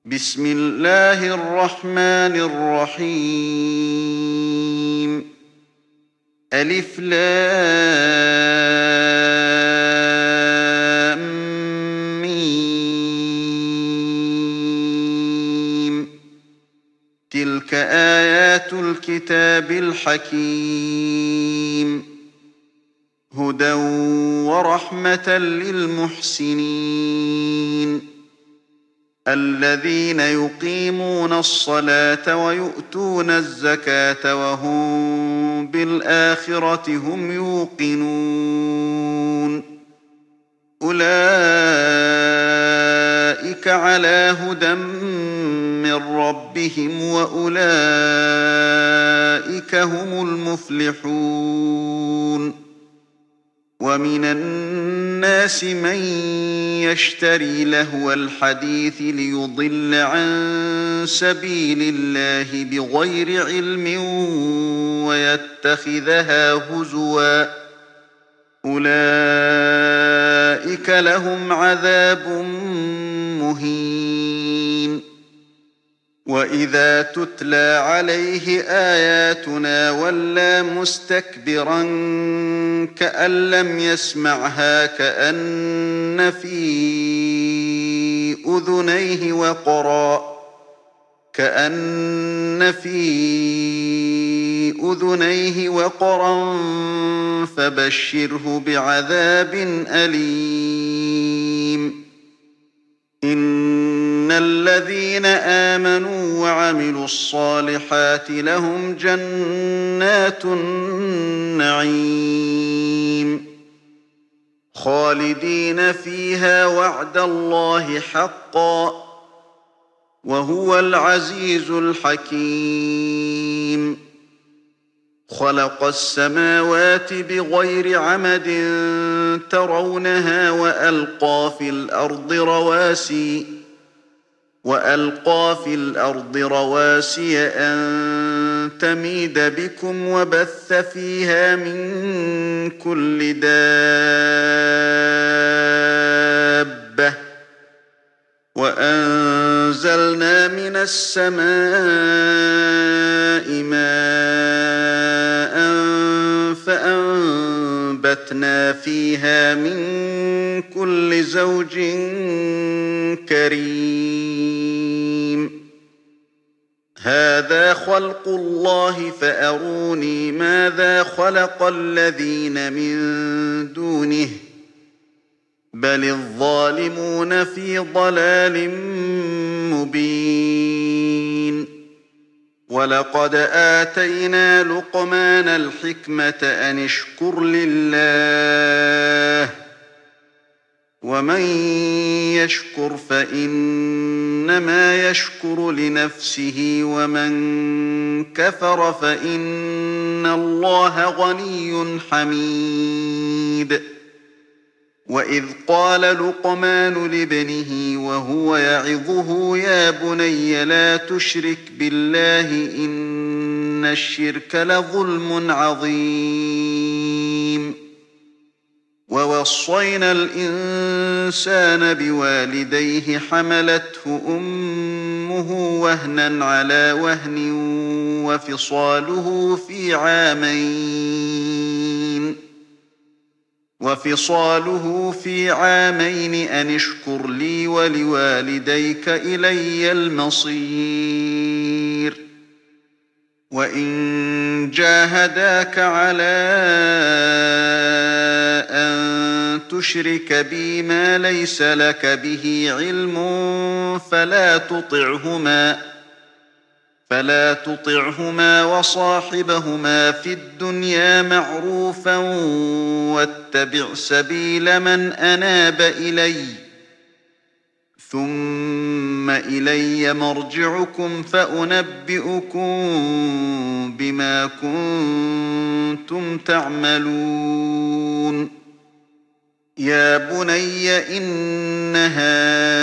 بسم الله الرحمن الرحيم ألف لام ميم تلك آيات الكتاب الحكيم هدى ورحمة للمحسنين الذين يقيمون الصلاة ويؤتون الزكاة وهم بالآخرة هم يوقنون أولئك على هدى من ربهم وأولئك هم المفلحون ومن الناس من يشتري لهو الحديث ليضل عن سبيل الله بغير علم ويتخذها هزوا أولئك لهم عذاب مهين وإذا تتلى عليه آياتنا ولى مستكبرا كأن لم يسمعها كأن في أذنيه وقرا فبشره بعذاب أليم إن الذين آمنوا وعملوا الصالحات لهم جنات النعيم خالدين فيها وعد الله حقا وهو العزيز الحكيم خلق السماوات بغير عمد ترونها وألقى في الأرض رواسي أن تميد بكم وبث فيها من كل دابة وأنزلنا من السماء ماء فأنبتنا فيها من كل زوج كريم هذا خلق الله فأروني ماذا خلق الذين من دونه بل الظالمون في ضلال مبين ولقد آتينا لقمان الحكمة أن اشكر لله ومن يشكر فإنما يشكر لنفسه ومن كفر فإن الله غني حميد وإذ قال لقمان لابنه وهو يعظه يا بني لا تشرك بالله إن الشرك لظلم عظيم ووصينا الإنسان بوالديه حملته أمه وهنا على وهن وفصاله في عامين أن اشكر لي ولوالديك إلي المصير وإن جاهداك على أن تشرك بي ما ليس لك به علم فلا تطعهما وصاحبهما في الدنيا معروفا واتبع سبيل من أناب إلي ثم إلي مرجعكم فأنبئكم بما كنتم تعملون يا بني إنها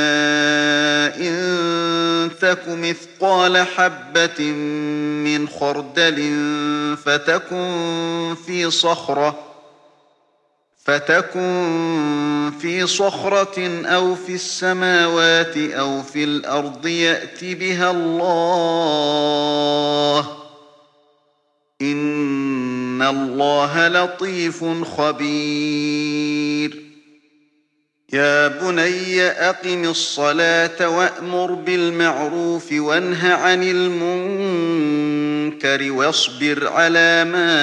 إن تك مثقال حبة من خردل فتكن فتكن في صخرة أو في السماوات أو في الأرض يأت بها الله إن الله لطيف خبير يا بني أقم الصلاة وأمر بالمعروف وانه عن المنكر واصبر على ما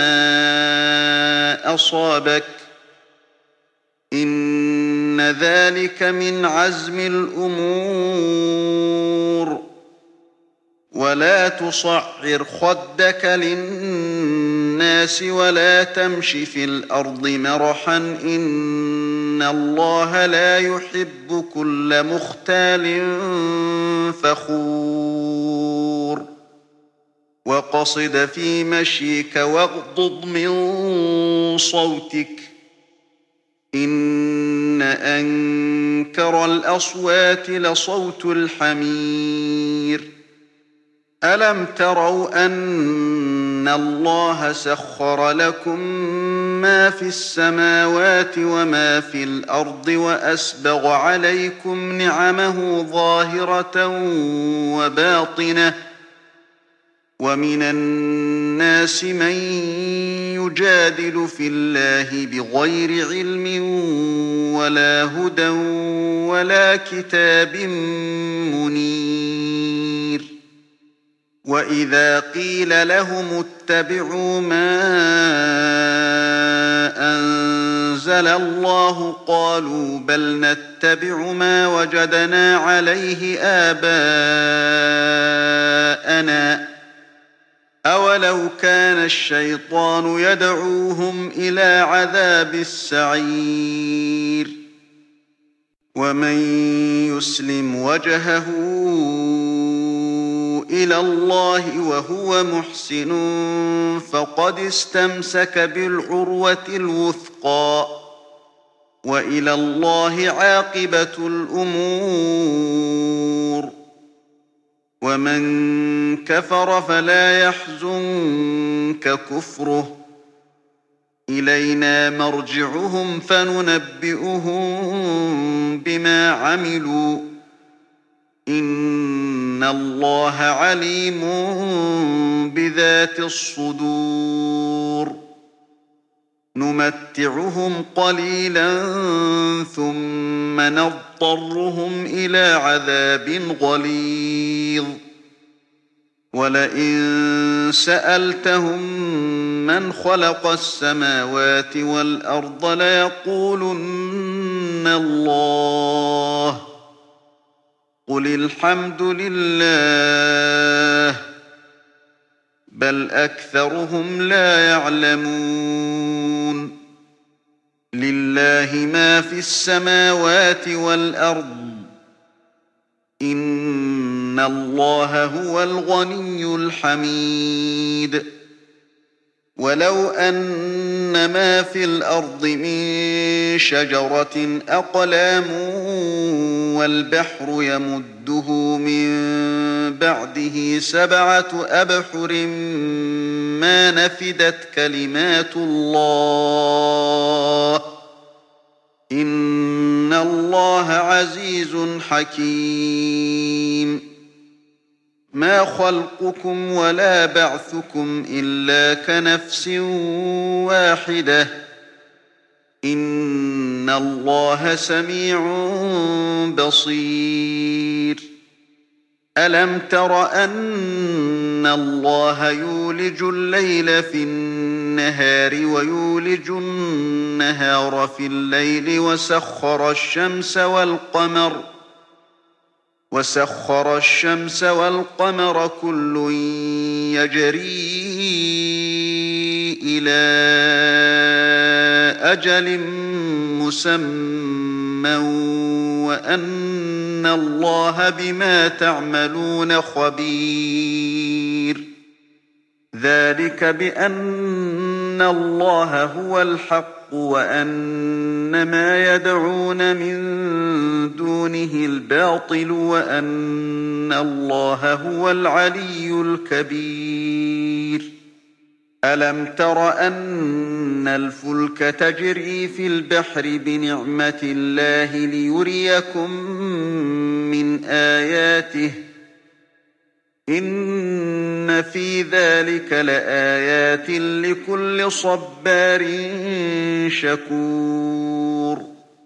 أصابك إن ذلك من عزم الأمور ولا تصعر خدك للناس ولا تمش في الأرض مرحا إن الله لا يحب كل مختال فخور وقصد في مشيك واغضض من صوتك إن أنكر الأصوات لصوت الحمير ألم تروا أن الله سخر لكم ما في السماوات وما في الأرض وأسبغ عليكم نعمه ظاهرة وباطنة ومن الناس من يجادل في الله بغير علم ولا هدى ولا كتاب منير وإذا قيل لهم اتبعوا ما أنزل الله قالوا بل نتبع ما وجدنا عليه آباءنا أولو كان الشيطان يدعوهم إلى عذاب السعير ومن يسلم وجهه إلى الله وهو محسن فقد استمسك بالعروة الوثقى وإلى الله عاقبة الأمور ومن كفر فلا يحزنك كفره إلينا مرجعهم فننبئهم بما عملوا إن الله عليم بذات الصدور نمتعهم قليلا ثم نضطرهم إلى عذاب غليظ ولئن سألتهم من خلق السماوات والأرض ليقولن الله قل الحمد لله بل أكثرهم لا يعلمون لله ما في السماوات والأرض إن الله هو الغني الحميد ولو أن ما في الأرض من شجرة أقلام والبحر يمده من بعده 7 أبحر ما نفدت كلمات الله إن الله عزيز حكيم ما خلقكم ولا بعثكم إلا كنفس واحدة إن الله سميع بصير ألم تر أن الله يولج الليل في النهار ويولج النهار في الليل وسخر الشمس والقمر كل يجري إلى أجل مسمى وأن الله بما تعملون خبير ذلك بأن الله هو الحق وأن ما يدعون من دونه الباطل وأن الله هو العلي الكبير ألم تر أن إن الفلك تجري في البحر بنعمة الله ليريكم من آياته إن في ذلك لآيات لكل صبار شكور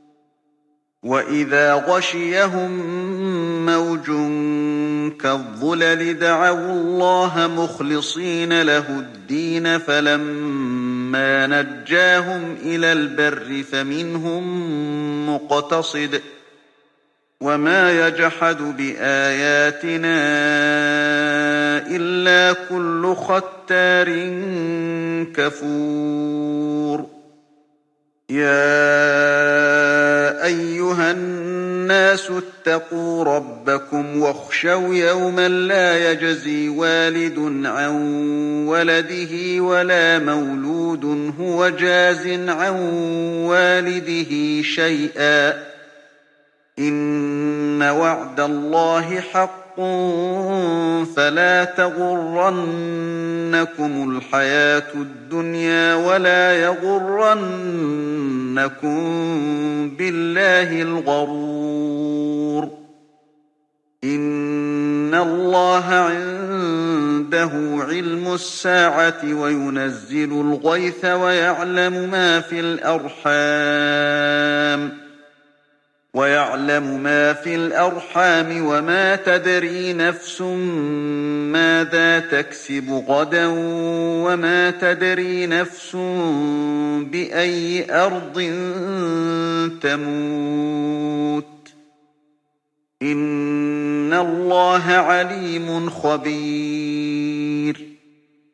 وإذا غشيهم موج كالظلل دعوا الله مخلصين له الدين فلما نجاهم إلى البر فمنهم مقتصد وما يجحد بآياتنا إلا كل ختار كفور يا أيها الناس اتقوا ربكم واخشوا يوما لا يجزي والد عن ولده ولا مولود هو جاز عن والده شيئا إن وعد الله حق فلا تغرنكم الحياة الدنيا ولا يغرنكم بالله الغرور إن الله عنده علم الساعة وينزل الغيث ويعلم ما في الأرحام وما تدري نفس ماذا تكسب غدا وما تدري نفس بأي أرض تموت إن الله عليم خبير